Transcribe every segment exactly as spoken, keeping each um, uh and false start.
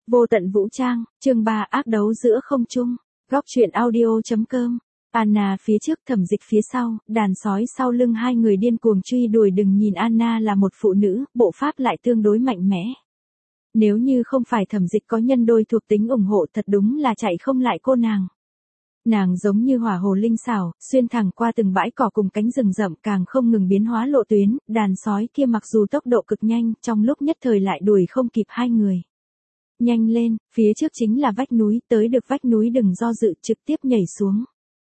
Vô tận vũ trang, chương ba ác đấu giữa không trung. Góc truyện audio.com. Anna phía trước, Thẩm Dịch phía sau, đàn sói sau lưng hai người điên cuồng truy đuổi. Đừng nhìn Anna là một phụ nữ, bộ pháp lại tương đối mạnh mẽ. Nếu như không phải Thẩm Dịch có nhân đôi thuộc tính ủng hộ, thật đúng là chạy không lại cô nàng. Nàng giống như hỏa hồ linh xảo, xuyên thẳng qua từng bãi cỏ cùng cánh rừng rậm, càng không ngừng biến hóa lộ tuyến. Đàn sói kia mặc dù tốc độ cực nhanh, trong lúc nhất thời lại đuổi không kịp hai người. Nhanh lên, phía trước chính là vách núi, tới được vách núi đừng do dự, trực tiếp nhảy xuống.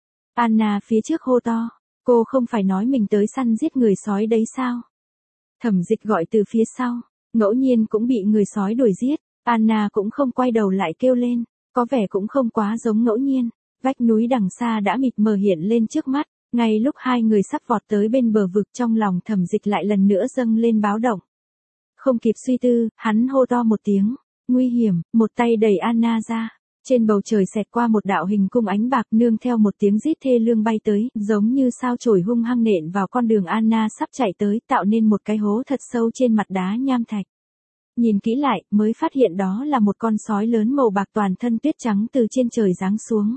Anna phía trước hô to, cô không phải nói mình tới săn giết người sói đấy sao? Thẩm Dịch gọi từ phía sau, ngẫu nhiên cũng bị người sói đuổi giết, Anna cũng không quay đầu lại kêu lên, có vẻ cũng không quá giống ngẫu nhiên. Vách núi đằng xa đã mịt mờ hiện lên trước mắt, ngay lúc hai người sắp vọt tới bên bờ vực, trong lòng Thẩm Dịch lại lần nữa dâng lên báo động. Không kịp suy tư, hắn hô to một tiếng. Nguy hiểm, một tay đẩy Anna ra. Trên bầu trời xẹt qua một đạo hình cung ánh bạc, nương theo một tiếng rít thê lương bay tới, giống như sao chổi hung hăng nện vào con đường Anna sắp chạy tới, tạo nên một cái hố thật sâu trên mặt đá nham thạch. Nhìn kỹ lại, mới phát hiện đó là một con sói lớn màu bạc toàn thân tuyết trắng từ trên trời giáng xuống.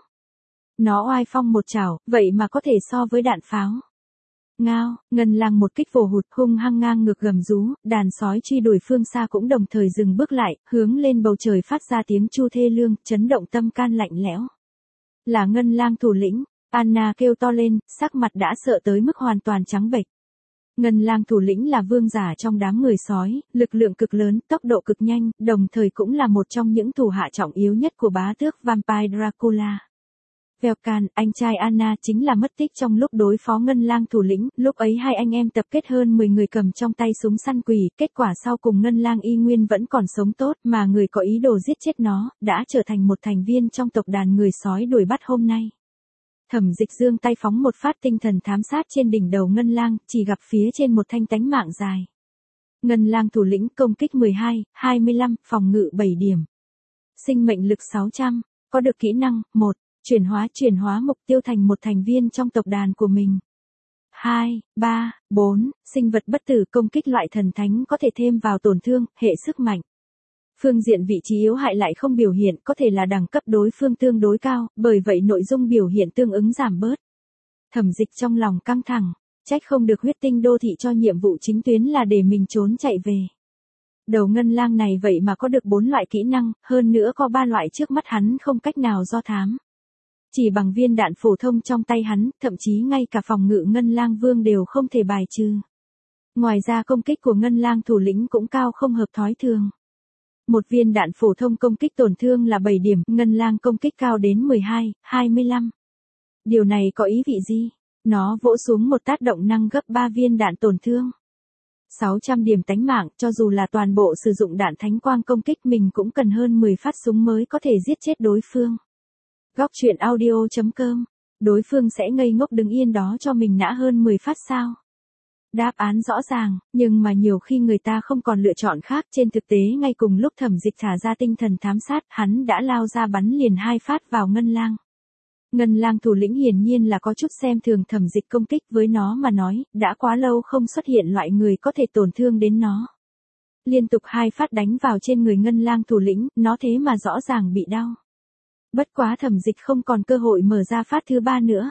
Nó oai phong một chảo, vậy mà có thể so với đạn pháo. Ngao, Ngân Lang một kích vồ hụt, hung hăng ngang ngược gầm rú, đàn sói truy đuổi phương xa cũng đồng thời dừng bước lại, hướng lên bầu trời phát ra tiếng chu thê lương, chấn động tâm can lạnh lẽo. Là Ngân Lang thủ lĩnh, Anna kêu to lên, sắc mặt đã sợ tới mức hoàn toàn trắng bệch. Ngân Lang thủ lĩnh là vương giả trong đám người sói, lực lượng cực lớn, tốc độ cực nhanh, đồng thời cũng là một trong những thủ hạ trọng yếu nhất của bá tước Vampire Dracula. Velkan, anh trai Anna, chính là mất tích trong lúc đối phó Ngân Lang thủ lĩnh, lúc ấy hai anh em tập kết hơn mười người cầm trong tay súng săn quỷ, kết quả sau cùng Ngân Lang y nguyên vẫn còn sống tốt, mà người có ý đồ giết chết nó, đã trở thành một thành viên trong tộc đàn người sói đuổi bắt hôm nay. Thẩm Dịch giương tay phóng một phát tinh thần thám sát trên đỉnh đầu Ngân Lang, chỉ gặp phía trên một thanh tánh mạng dài. Ngân Lang thủ lĩnh công kích mười hai, hai mươi lăm, phòng ngự bảy điểm. Sinh mệnh lực sáu trăm, có được kỹ năng, một. Chuyển hóa chuyển hóa mục tiêu thành một thành viên trong tộc đàn của mình. hai, ba, bốn, sinh vật bất tử công kích loại thần thánh có thể thêm vào tổn thương, hệ sức mạnh. Phương diện vị trí yếu hại lại không biểu hiện, có thể là đẳng cấp đối phương tương đối cao, bởi vậy nội dung biểu hiện tương ứng giảm bớt. Thẩm Dịch trong lòng căng thẳng, trách không được huyết tinh đô thị cho nhiệm vụ chính tuyến là để mình trốn chạy về. Đầu Ngân Lang này vậy mà có được bốn loại kỹ năng, hơn nữa có ba loại trước mắt hắn không cách nào do thám. Chỉ bằng viên đạn phổ thông trong tay hắn, thậm chí ngay cả phòng ngự Ngân Lang Vương đều không thể bài trừ. Ngoài ra công kích của Ngân Lang thủ lĩnh cũng cao không hợp thói thường. Một viên đạn phổ thông công kích tổn thương là bảy điểm, Ngân Lang công kích cao đến mười hai, hai mươi lăm. Điều này có ý vị gì? Nó vỗ xuống một tát động năng gấp ba viên đạn tổn thương. sáu trăm điểm tánh mạng, cho dù là toàn bộ sử dụng đạn thánh quang công kích mình cũng cần hơn mười phát súng mới có thể giết chết đối phương. Góc truyện audio.com. Đối phương sẽ ngây ngốc đứng yên đó cho mình nã hơn mười phát sao? Đáp án rõ ràng, nhưng mà nhiều khi người ta không còn lựa chọn khác. Trên thực tế ngay cùng lúc Thẩm Dịch thả ra tinh thần thám sát, hắn đã lao ra bắn liền hai phát vào Ngân Lang. Ngân Lang thủ lĩnh hiển nhiên là có chút xem thường Thẩm Dịch công kích, với nó mà nói, đã quá lâu không xuất hiện loại người có thể tổn thương đến nó. Liên tục hai phát đánh vào trên người Ngân Lang thủ lĩnh, nó thế mà rõ ràng bị đau. Bất quá Thẩm Dịch không còn cơ hội mở ra phát thứ ba nữa.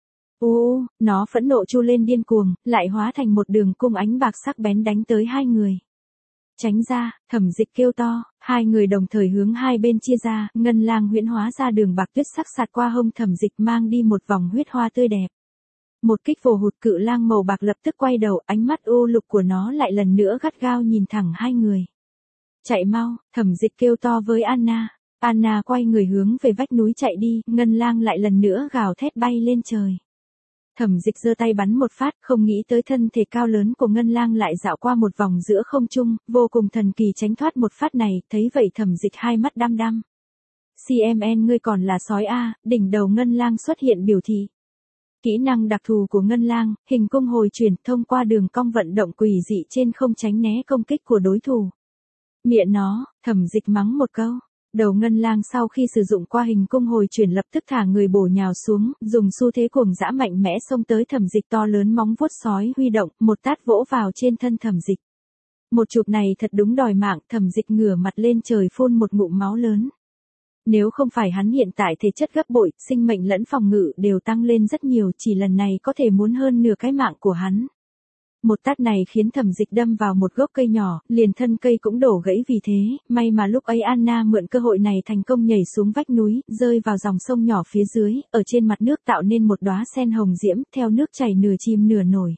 Ô, nó phẫn nộ chu lên điên cuồng, lại hóa thành một đường cung ánh bạc sắc bén đánh tới hai người. Tránh ra, Thẩm Dịch kêu to, hai người đồng thời hướng hai bên chia ra, Ngân Lang huyễn hóa ra đường bạc tuyết sắc sạt qua hông Thẩm Dịch, mang đi một vòng huyết hoa tươi đẹp. Một kích vồ hụt, cự lang màu bạc lập tức quay đầu, ánh mắt u lục của nó lại lần nữa gắt gao nhìn thẳng hai người. Chạy mau, Thẩm Dịch kêu to với Anna. Anna quay người hướng về vách núi chạy đi, Ngân Lang lại lần nữa gào thét bay lên trời. Thẩm Dịch giơ tay bắn một phát, không nghĩ tới thân thể cao lớn của Ngân Lang lại dạo qua một vòng giữa không trung, vô cùng thần kỳ tránh thoát một phát này, thấy vậy Thẩm Dịch hai mắt đăm đăm. xê em en ngươi còn là sói a, đỉnh đầu Ngân Lang xuất hiện biểu thị. Kỹ năng đặc thù của Ngân Lang, hình cung hồi chuyển, thông qua đường cong vận động quỷ dị trên không tránh né công kích của đối thủ. Mẹ nó, Thẩm Dịch mắng một câu. Đầu Ngân Lang sau khi sử dụng qua hình cung hồi chuyển lập tức thả người bổ nhào xuống, dùng xu thế cuồng dã mạnh mẽ xông tới Thẩm Dịch, to lớn móng vuốt sói huy động, một tát vỗ vào trên thân Thẩm Dịch. Một chụp này thật đúng đòi mạng, Thẩm Dịch ngửa mặt lên trời phun một ngụm máu lớn. Nếu không phải hắn hiện tại thể chất gấp bội, sinh mệnh lẫn phòng ngự đều tăng lên rất nhiều, chỉ lần này có thể muốn hơn nửa cái mạng của hắn. Một tát này khiến Thẩm Dịch đâm vào một gốc cây nhỏ, liền thân cây cũng đổ gãy vì thế, may mà lúc ấy Anna mượn cơ hội này thành công nhảy xuống vách núi, rơi vào dòng sông nhỏ phía dưới, ở trên mặt nước tạo nên một đóa sen hồng diễm, theo nước chảy nửa chìm nửa nổi.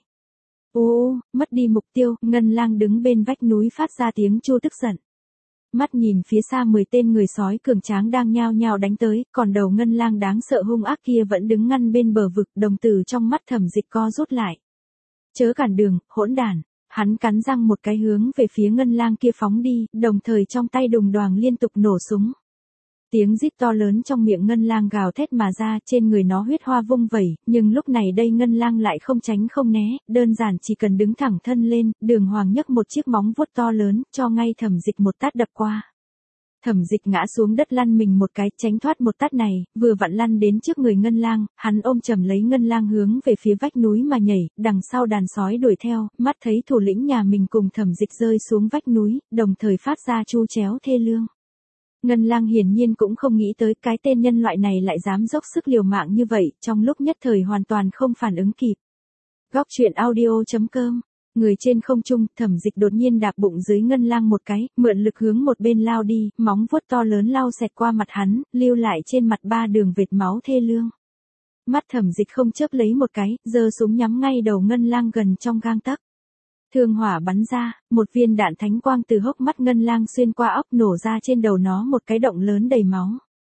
Ô, mất đi mục tiêu, Ngân Lang đứng bên vách núi phát ra tiếng chu tức giận. Mắt nhìn phía xa mười tên người sói cường tráng đang nhao nhao đánh tới, còn đầu Ngân Lang đáng sợ hung ác kia vẫn đứng ngăn bên bờ vực, đồng tử trong mắt Thẩm Dịch co rút lại. Chớ cản đường, hỗn đản. Hắn cắn răng một cái hướng về phía Ngân Lang kia phóng đi, đồng thời trong tay đùng đoàng liên tục nổ súng. Tiếng rít to lớn trong miệng Ngân Lang gào thét mà ra, trên người nó huyết hoa vung vẩy, nhưng lúc này đây Ngân Lang lại không tránh không né, đơn giản chỉ cần đứng thẳng thân lên, Đường Hoàng nhấc một chiếc móng vuốt to lớn, cho ngay Thẩm Dịch một tát đập qua. Thẩm Dịch ngã xuống đất lăn mình một cái, tránh thoát một tát này, vừa vặn lăn đến trước người Ngân Lang, hắn ôm chầm lấy Ngân Lang hướng về phía vách núi mà nhảy, đằng sau đàn sói đuổi theo, mắt thấy thủ lĩnh nhà mình cùng Thẩm Dịch rơi xuống vách núi, đồng thời phát ra chu chéo thê lương. Ngân Lang hiển nhiên cũng không nghĩ tới cái tên nhân loại này lại dám dốc sức liều mạng như vậy, trong lúc nhất thời hoàn toàn không phản ứng kịp. Góc truyện audio chấm com. Người trên không trung, Thẩm Dịch đột nhiên đạp bụng dưới Ngân Lang một cái, mượn lực hướng một bên lao đi, móng vuốt to lớn lao xẹt qua mặt hắn, lưu lại trên mặt ba đường vệt máu thê lương. Mắt Thẩm Dịch không chớp lấy một cái, giơ súng nhắm ngay đầu Ngân Lang gần trong gang tấc. Thương hỏa bắn ra, một viên đạn thánh quang từ hốc mắt Ngân Lang xuyên qua óc nổ ra trên đầu nó một cái động lớn đầy máu.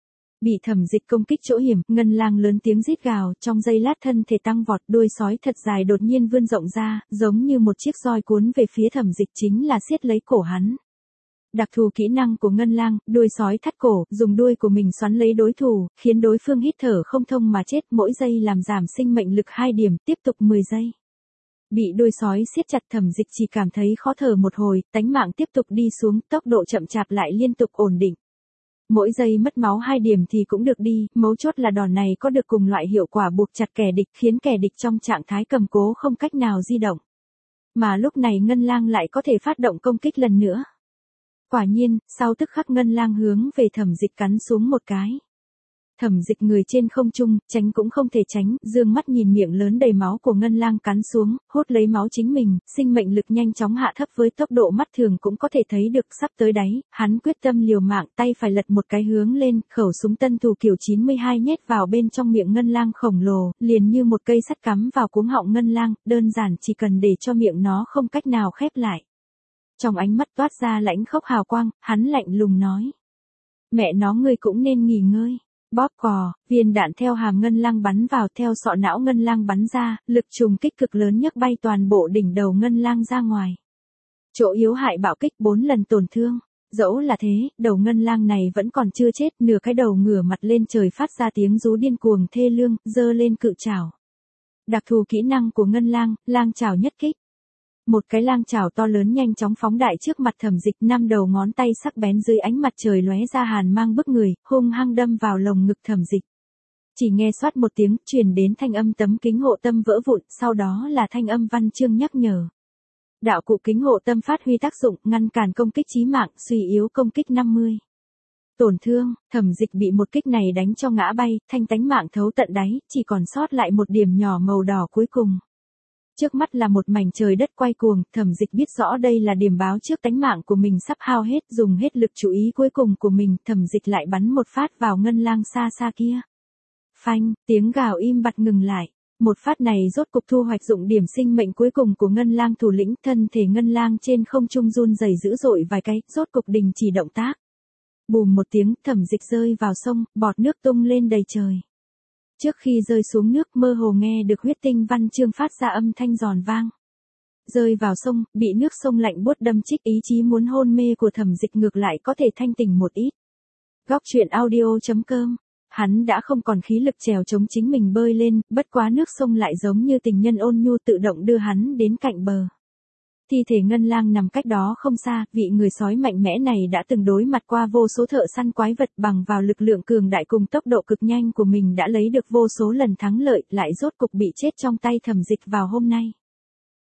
Bị Thẩm Dịch công kích chỗ hiểm, Ngân Lang lớn tiếng rít gào, trong giây lát thân thể tăng vọt, đuôi sói thật dài đột nhiên vươn rộng ra, giống như một chiếc roi cuốn về phía Thẩm Dịch, chính là siết lấy cổ hắn. Đặc thù kỹ năng của Ngân Lang, đuôi sói thắt cổ, dùng đuôi của mình xoắn lấy đối thủ, khiến đối phương hít thở không thông mà chết, mỗi giây làm giảm sinh mệnh lực hai điểm, tiếp tục mười giây. Bị đuôi sói siết chặt, Thẩm Dịch chỉ cảm thấy khó thở một hồi, tánh mạng tiếp tục đi xuống, tốc độ chậm chạp lại liên tục ổn định. Mỗi giây mất máu hai điểm thì cũng được đi, mấu chốt là đòn này có được cùng loại hiệu quả buộc chặt kẻ địch, khiến kẻ địch trong trạng thái cầm cố không cách nào di động. Mà lúc này Ngân Lang lại có thể phát động công kích lần nữa. Quả nhiên, sau tức khắc Ngân Lang hướng về Thẩm Dịch cắn xuống một cái. Thẩm Dịch người trên không trung, tránh cũng không thể tránh, dương mắt nhìn miệng lớn đầy máu của Ngân Lang cắn xuống, hút lấy máu chính mình, sinh mệnh lực nhanh chóng hạ thấp với tốc độ mắt thường cũng có thể thấy được, sắp tới đáy, hắn quyết tâm liều mạng, tay phải lật một cái hướng lên, khẩu súng tân thủ kiểu chín mươi hai nhét vào bên trong miệng Ngân Lang khổng lồ, liền như một cây sắt cắm vào cuống họng Ngân Lang, đơn giản chỉ cần để cho miệng nó không cách nào khép lại. Trong ánh mắt toát ra lãnh khốc hào quang, hắn lạnh lùng nói: "Mẹ nó, ngươi cũng nên nghỉ ngơi." Bóp cò, viên đạn theo hàm Ngân Lang bắn vào, theo sọ não Ngân Lang bắn ra, lực trùng kích cực lớn nhấc bay toàn bộ đỉnh đầu Ngân Lang ra ngoài. Chỗ yếu hại bạo kích bốn lần tổn thương. Dẫu là thế, đầu Ngân Lang này vẫn còn chưa chết, nửa cái đầu ngửa mặt lên trời phát ra tiếng rú điên cuồng thê lương, giơ lên cự trảo. Đặc thù kỹ năng của Ngân Lang, lang trảo nhất kích. Một cái lang chảo to lớn nhanh chóng phóng đại trước mặt Thẩm Dịch, năm đầu ngón tay sắc bén dưới ánh mặt trời lóe ra hàn mang bức người, hung hăng đâm vào lồng ngực Thẩm Dịch. Chỉ nghe xoát một tiếng, truyền đến thanh âm tấm kính hộ tâm vỡ vụn, sau đó là thanh âm văn chương nhắc nhở. Đạo cụ kính hộ tâm phát huy tác dụng, ngăn cản công kích chí mạng, suy yếu công kích năm mươi. Tổn thương, Thẩm Dịch bị một kích này đánh cho ngã bay, thanh tánh mạng thấu tận đáy, chỉ còn sót lại một điểm nhỏ màu đỏ cuối cùng. Trước mắt là một mảnh trời đất quay cuồng, Thẩm Dịch biết rõ đây là điểm báo trước tánh mạng của mình sắp hao hết, dùng hết lực chú ý cuối cùng của mình, Thẩm Dịch lại bắn một phát vào Ngân Lang xa xa kia. Phanh, tiếng gào im bặt ngừng lại. Một phát này rốt cục thu hoạch dụng điểm sinh mệnh cuối cùng của Ngân Lang thủ lĩnh, thân thể Ngân Lang trên không trung run rẩy dữ dội vài cái, rốt cục đình chỉ động tác. Bùm một tiếng, Thẩm Dịch rơi vào sông, bọt nước tung lên đầy trời. Trước khi rơi xuống nước, mơ hồ nghe được huyết tinh văn chương phát ra âm thanh giòn vang. Rơi vào sông, bị nước sông lạnh buốt đâm chích, ý chí muốn hôn mê của Thẩm Dịch ngược lại có thể thanh tỉnh một ít. Góc truyện audio chấm com. Hắn đã không còn khí lực trèo chống chính mình bơi lên, bất quá nước sông lại giống như tình nhân ôn nhu tự động đưa hắn đến cạnh bờ. Thi thể Ngân Lang nằm cách đó không xa, vị người sói mạnh mẽ này đã từng đối mặt qua vô số thợ săn quái vật, bằng vào lực lượng cường đại cùng tốc độ cực nhanh của mình đã lấy được vô số lần thắng lợi, lại rốt cục bị chết trong tay Thẩm Dịch vào hôm nay.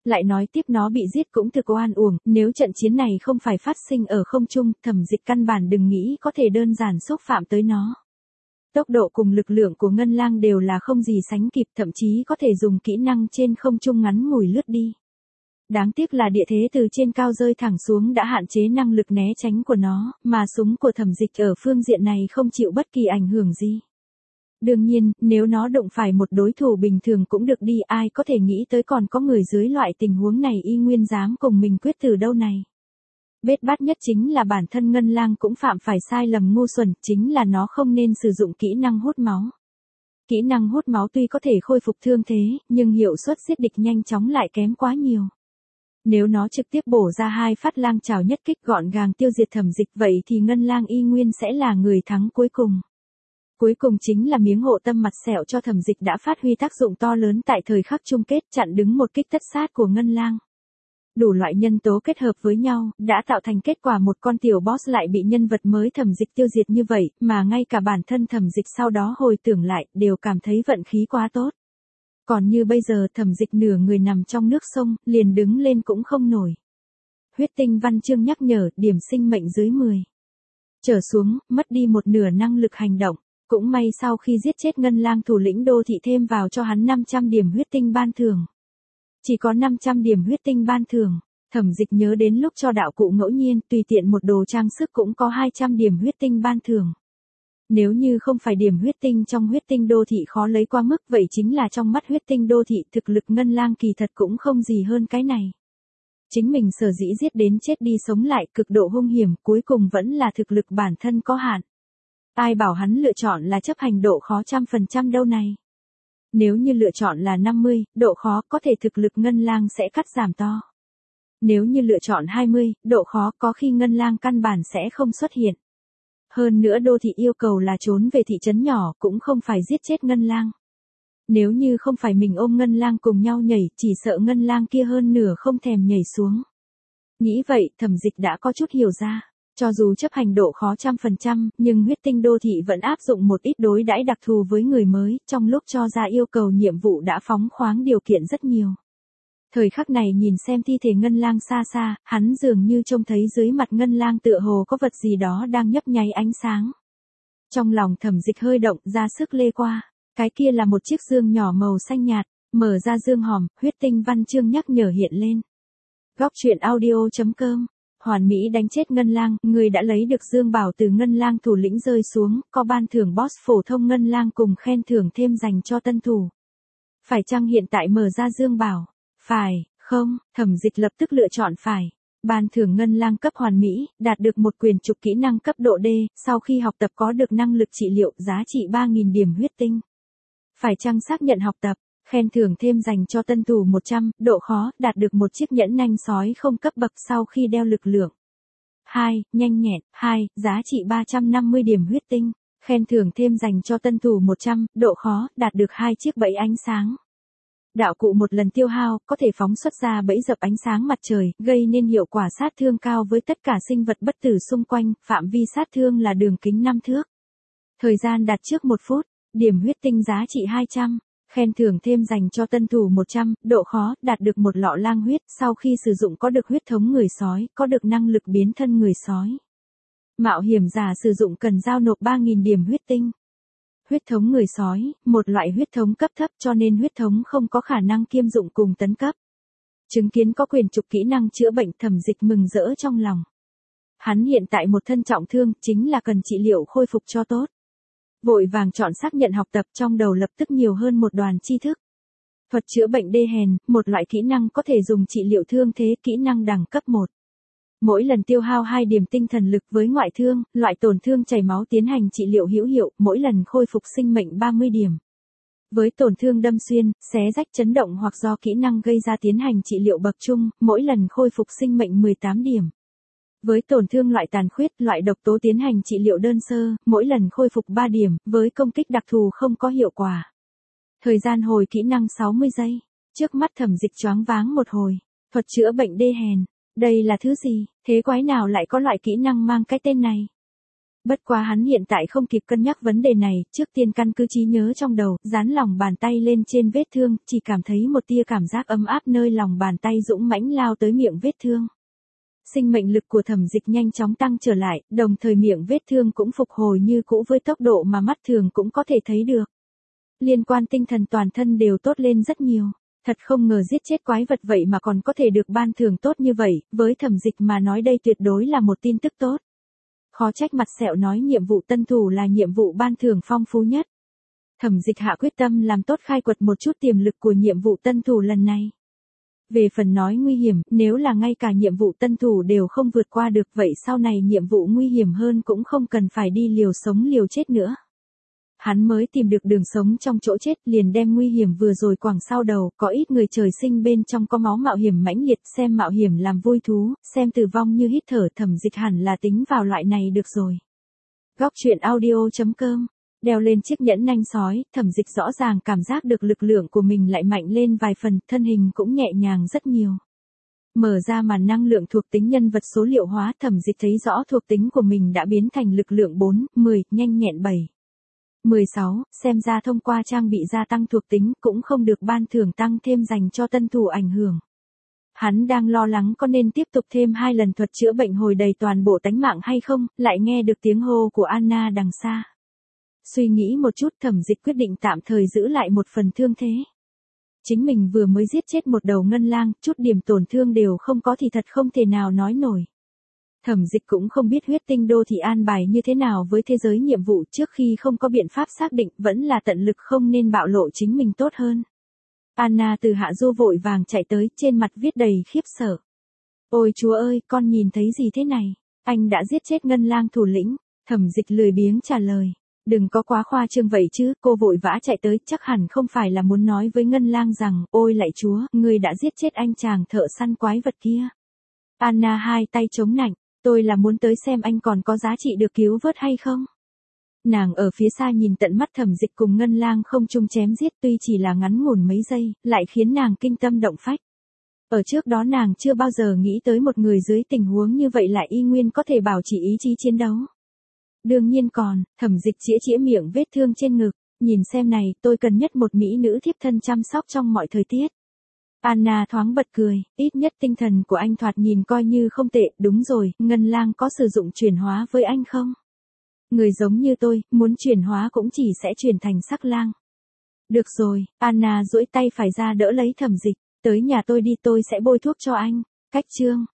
Lại nói tiếp nó bị giết cũng thực oan uổng, nếu trận chiến này không phải phát sinh ở không trung, Thẩm Dịch căn bản đừng nghĩ có thể đơn giản xúc phạm tới nó. Tốc độ cùng lực lượng của Ngân Lang đều là không gì sánh kịp, thậm chí có thể dùng kỹ năng trên không trung ngắn ngủi lướt đi. Đáng tiếc là địa thế từ trên cao rơi thẳng xuống đã hạn chế năng lực né tránh của nó, mà súng của Thẩm Dịch ở phương diện này không chịu bất kỳ ảnh hưởng gì. Đương nhiên, nếu nó đụng phải một đối thủ bình thường cũng được đi, ai có thể nghĩ tới còn có người dưới loại tình huống này y nguyên dám cùng mình quyết tử đâu này. Bết bát nhất chính là bản thân Ngân Lang cũng phạm phải sai lầm ngu xuẩn, chính là nó không nên sử dụng kỹ năng hút máu. Kỹ năng hút máu tuy có thể khôi phục thương thế, nhưng hiệu suất giết địch nhanh chóng lại kém quá nhiều. Nếu nó trực tiếp bổ ra hai phát lang chảo nhất kích gọn gàng tiêu diệt Thẩm Dịch, vậy thì Ngân Lang y nguyên sẽ là người thắng cuối cùng. Cuối cùng chính là miếng hộ tâm mặt sẹo cho Thẩm Dịch đã phát huy tác dụng to lớn tại thời khắc chung kết, chặn đứng một kích tất sát của Ngân Lang. Đủ loại nhân tố kết hợp với nhau, đã tạo thành kết quả một con tiểu boss lại bị nhân vật mới Thẩm Dịch tiêu diệt như vậy, mà ngay cả bản thân Thẩm Dịch sau đó hồi tưởng lại, đều cảm thấy vận khí quá tốt. Còn như bây giờ Thẩm Dịch nửa người nằm trong nước sông, liền đứng lên cũng không nổi. Huyết tinh văn chương nhắc nhở, điểm sinh mệnh dưới mười. Trở xuống, mất đi một nửa năng lực hành động. Cũng may sau khi giết chết Ngân Lang thủ lĩnh đô thị thêm vào cho hắn năm trăm điểm huyết tinh ban thưởng. Chỉ có năm trăm điểm huyết tinh ban thưởng, Thẩm Dịch nhớ đến lúc cho đạo cụ ngẫu nhiên tùy tiện một đồ trang sức cũng có hai trăm điểm huyết tinh ban thưởng. Nếu như không phải điểm huyết tinh trong huyết tinh đô thị khó lấy qua mức, vậy chính là trong mắt huyết tinh đô thị thực lực Ngân Lang kỳ thật cũng không gì hơn cái này. Chính mình sở dĩ giết đến chết đi sống lại cực độ hung hiểm, cuối cùng vẫn là thực lực bản thân có hạn. Ai bảo hắn lựa chọn là chấp hành độ khó trăm phần trăm đâu này. Nếu như lựa chọn là năm mươi, độ khó có thể thực lực Ngân Lang sẽ cắt giảm to. Nếu như lựa chọn hai mươi, độ khó có khi Ngân Lang căn bản sẽ không xuất hiện. Hơn nữa đô thị yêu cầu là trốn về thị trấn nhỏ cũng không phải giết chết Ngân Lang. Nếu như không phải mình ôm Ngân Lang cùng nhau nhảy, chỉ sợ Ngân Lang kia hơn nửa không thèm nhảy xuống. Nghĩ vậy, Thẩm Dịch đã có chút hiểu ra. Cho dù chấp hành độ khó trăm phần trăm, nhưng huyết tinh đô thị vẫn áp dụng một ít đối đãi đặc thù với người mới, trong lúc cho ra yêu cầu nhiệm vụ đã phóng khoáng điều kiện rất nhiều. Thời khắc này nhìn xem thi thể Ngân Lang xa xa, hắn dường như trông thấy dưới mặt Ngân Lang tựa hồ có vật gì đó đang nhấp nháy ánh sáng. Trong lòng Thẩm Dịch hơi động, ra sức lê qua, cái kia là một chiếc dương nhỏ màu xanh nhạt, mở ra dương hòm, huyết tinh văn chương nhắc nhở hiện lên. Góc truyện audio chấm com Hoàn mỹ đánh chết Ngân Lang, người đã lấy được dương bảo từ Ngân Lang thủ lĩnh rơi xuống, có ban thưởng boss phổ thông Ngân Lang cùng khen thưởng thêm dành cho tân thủ. Phải chăng hiện tại mở ra dương bảo? Phải, không, Thẩm Dịch lập tức lựa chọn phải. Ban thưởng Ngân Lang cấp hoàn mỹ, đạt được một quyền trục kỹ năng cấp độ D, sau khi học tập có được năng lực trị liệu giá trị ba nghìn điểm huyết tinh. Phải chăng xác nhận học tập? Khen thưởng thêm dành cho tân thủ một trăm, độ khó, đạt được một chiếc nhẫn nanh sói không cấp bậc sau khi đeo lực lượng. hai, nhanh nhẹn, hai, giá trị ba trăm năm mươi điểm huyết tinh. Khen thưởng thêm dành cho tân thủ một trăm, độ khó, đạt được hai chiếc bẫy ánh sáng. Đạo cụ một lần tiêu hao, có thể phóng xuất ra bẫy dập ánh sáng mặt trời, gây nên hiệu quả sát thương cao với tất cả sinh vật bất tử xung quanh, phạm vi sát thương là đường kính năm thước. Thời gian đặt trước một phút, điểm huyết tinh giá trị hai trăm. Khen thưởng thêm dành cho tân thủ một trăm, độ khó, đạt được một lọ lang huyết, sau khi sử dụng có được huyết thống người sói, có được năng lực biến thân người sói. Mạo hiểm giả sử dụng cần giao nộp ba nghìn điểm huyết tinh. Huyết thống người sói, một loại huyết thống cấp thấp cho nên huyết thống không có khả năng kiêm dụng cùng tấn cấp. Chứng kiến có quyền trục kỹ năng chữa bệnh, Thẩm Dịch mừng rỡ trong lòng. Hắn hiện tại một thân trọng thương, chính là cần trị liệu khôi phục cho tốt. Vội vàng chọn xác nhận học tập, trong đầu lập tức nhiều hơn một đoàn tri thức. Thuật chữa bệnh đê hèn, một loại kỹ năng có thể dùng trị liệu thương thế, kỹ năng đẳng cấp một. Mỗi lần tiêu hao hai điểm tinh thần lực với ngoại thương, loại tổn thương chảy máu tiến hành trị liệu hữu hiệu, mỗi lần khôi phục sinh mệnh ba mươi điểm. Với tổn thương đâm xuyên, xé rách chấn động hoặc do kỹ năng gây ra tiến hành trị liệu bậc trung, mỗi lần khôi phục sinh mệnh mười tám điểm. Với tổn thương loại tàn khuyết, loại độc tố tiến hành trị liệu đơn sơ, mỗi lần khôi phục ba điểm, với công kích đặc thù không có hiệu quả. Thời gian hồi kỹ năng sáu mươi giây. Trước mắt Thẩm Dịch choáng váng một hồi. Thuật chữa bệnh đê hèn. Đây là thứ gì? Thế quái nào lại có loại kỹ năng mang cái tên này? Bất quá hắn hiện tại không kịp cân nhắc vấn đề này, trước tiên căn cứ trí nhớ trong đầu, dán lòng bàn tay lên trên vết thương, chỉ cảm thấy một tia cảm giác ấm áp nơi lòng bàn tay dũng mãnh lao tới miệng vết thương. Sinh mệnh lực của Thẩm Dịch nhanh chóng tăng trở lại, đồng thời miệng vết thương cũng phục hồi như cũ với tốc độ mà mắt thường cũng có thể thấy được. Liên quan tinh thần toàn thân đều tốt lên rất nhiều. Thật không ngờ giết chết quái vật vậy mà còn có thể được ban thưởng tốt như vậy, với Thẩm Dịch mà nói đây tuyệt đối là một tin tức tốt. Khó trách mặt sẹo nói nhiệm vụ tân thủ là nhiệm vụ ban thưởng phong phú nhất. Thẩm Dịch hạ quyết tâm làm tốt khai quật một chút tiềm lực của nhiệm vụ tân thủ lần này. Về phần nói nguy hiểm, nếu là ngay cả nhiệm vụ tân thủ đều không vượt qua được vậy sau này nhiệm vụ nguy hiểm hơn cũng không cần phải đi liều sống liều chết nữa. Hắn mới tìm được đường sống trong chỗ chết liền đem nguy hiểm vừa rồi quẳng sau đầu, có ít người trời sinh bên trong có máu mạo hiểm mãnh liệt, xem mạo hiểm làm vui thú, xem tử vong như hít thở. Thẩm Dịch hẳn là tính vào loại này được rồi. Góc truyện audio chấm com. Đeo lên chiếc nhẫn nanh sói, Thẩm Dịch rõ ràng cảm giác được lực lượng của mình lại mạnh lên vài phần, thân hình cũng nhẹ nhàng rất nhiều. Mở ra màn năng lượng thuộc tính nhân vật số liệu hóa, Thẩm Dịch thấy rõ thuộc tính của mình đã biến thành lực lượng bốn, mười, nhanh nhẹn bảy. mười sáu, xem ra thông qua trang bị gia tăng thuộc tính cũng không được ban thưởng tăng thêm dành cho tân thủ ảnh hưởng. Hắn đang lo lắng có nên tiếp tục thêm hai lần thuật chữa bệnh hồi đầy toàn bộ tánh mạng hay không, lại nghe được tiếng hô của Anna đằng xa. Suy nghĩ một chút, Thẩm Dịch quyết định tạm thời giữ lại một phần thương thế. Chính mình vừa mới giết chết một đầu ngân lang, chút điểm tổn thương đều không có thì thật không thể nào nói nổi. Thẩm Dịch cũng không biết huyết tinh đô thị an bài như thế nào với thế giới nhiệm vụ, trước khi không có biện pháp xác định vẫn là tận lực không nên bạo lộ chính mình tốt hơn. Anna từ hạ du vội vàng chạy tới, trên mặt viết đầy khiếp sợ. Ôi chúa ơi, con nhìn thấy gì thế này? Anh đã giết chết ngân lang thủ lĩnh. Thẩm Dịch lười biếng trả lời. Đừng có quá khoa trương vậy chứ, cô vội vã chạy tới, chắc hẳn không phải là muốn nói với ngân lang rằng, ôi lạy chúa, ngươi đã giết chết anh chàng thợ săn quái vật kia. Anna hai tay chống nạnh, tôi là muốn tới xem anh còn có giá trị được cứu vớt hay không. Nàng ở phía xa nhìn tận mắt Thẩm Dịch cùng ngân lang không chung chém giết, tuy chỉ là ngắn ngủn mấy giây, lại khiến nàng kinh tâm động phách. Ở trước đó nàng chưa bao giờ nghĩ tới một người dưới tình huống như vậy lại y nguyên có thể bảo trì ý chí chiến đấu. Đương nhiên còn, Thẩm Dịch chĩa chĩa miệng vết thương trên ngực, nhìn xem này, tôi cần nhất một mỹ nữ thiếp thân chăm sóc trong mọi thời tiết. Anna thoáng bật cười, ít nhất tinh thần của anh thoạt nhìn coi như không tệ, đúng rồi, ngân lang có sử dụng chuyển hóa với anh không? Người giống như tôi, muốn chuyển hóa cũng chỉ sẽ chuyển thành sắc lang. Được rồi, Anna duỗi tay phải ra đỡ lấy Thẩm Dịch, tới nhà tôi đi tôi sẽ bôi thuốc cho anh. Cách chương.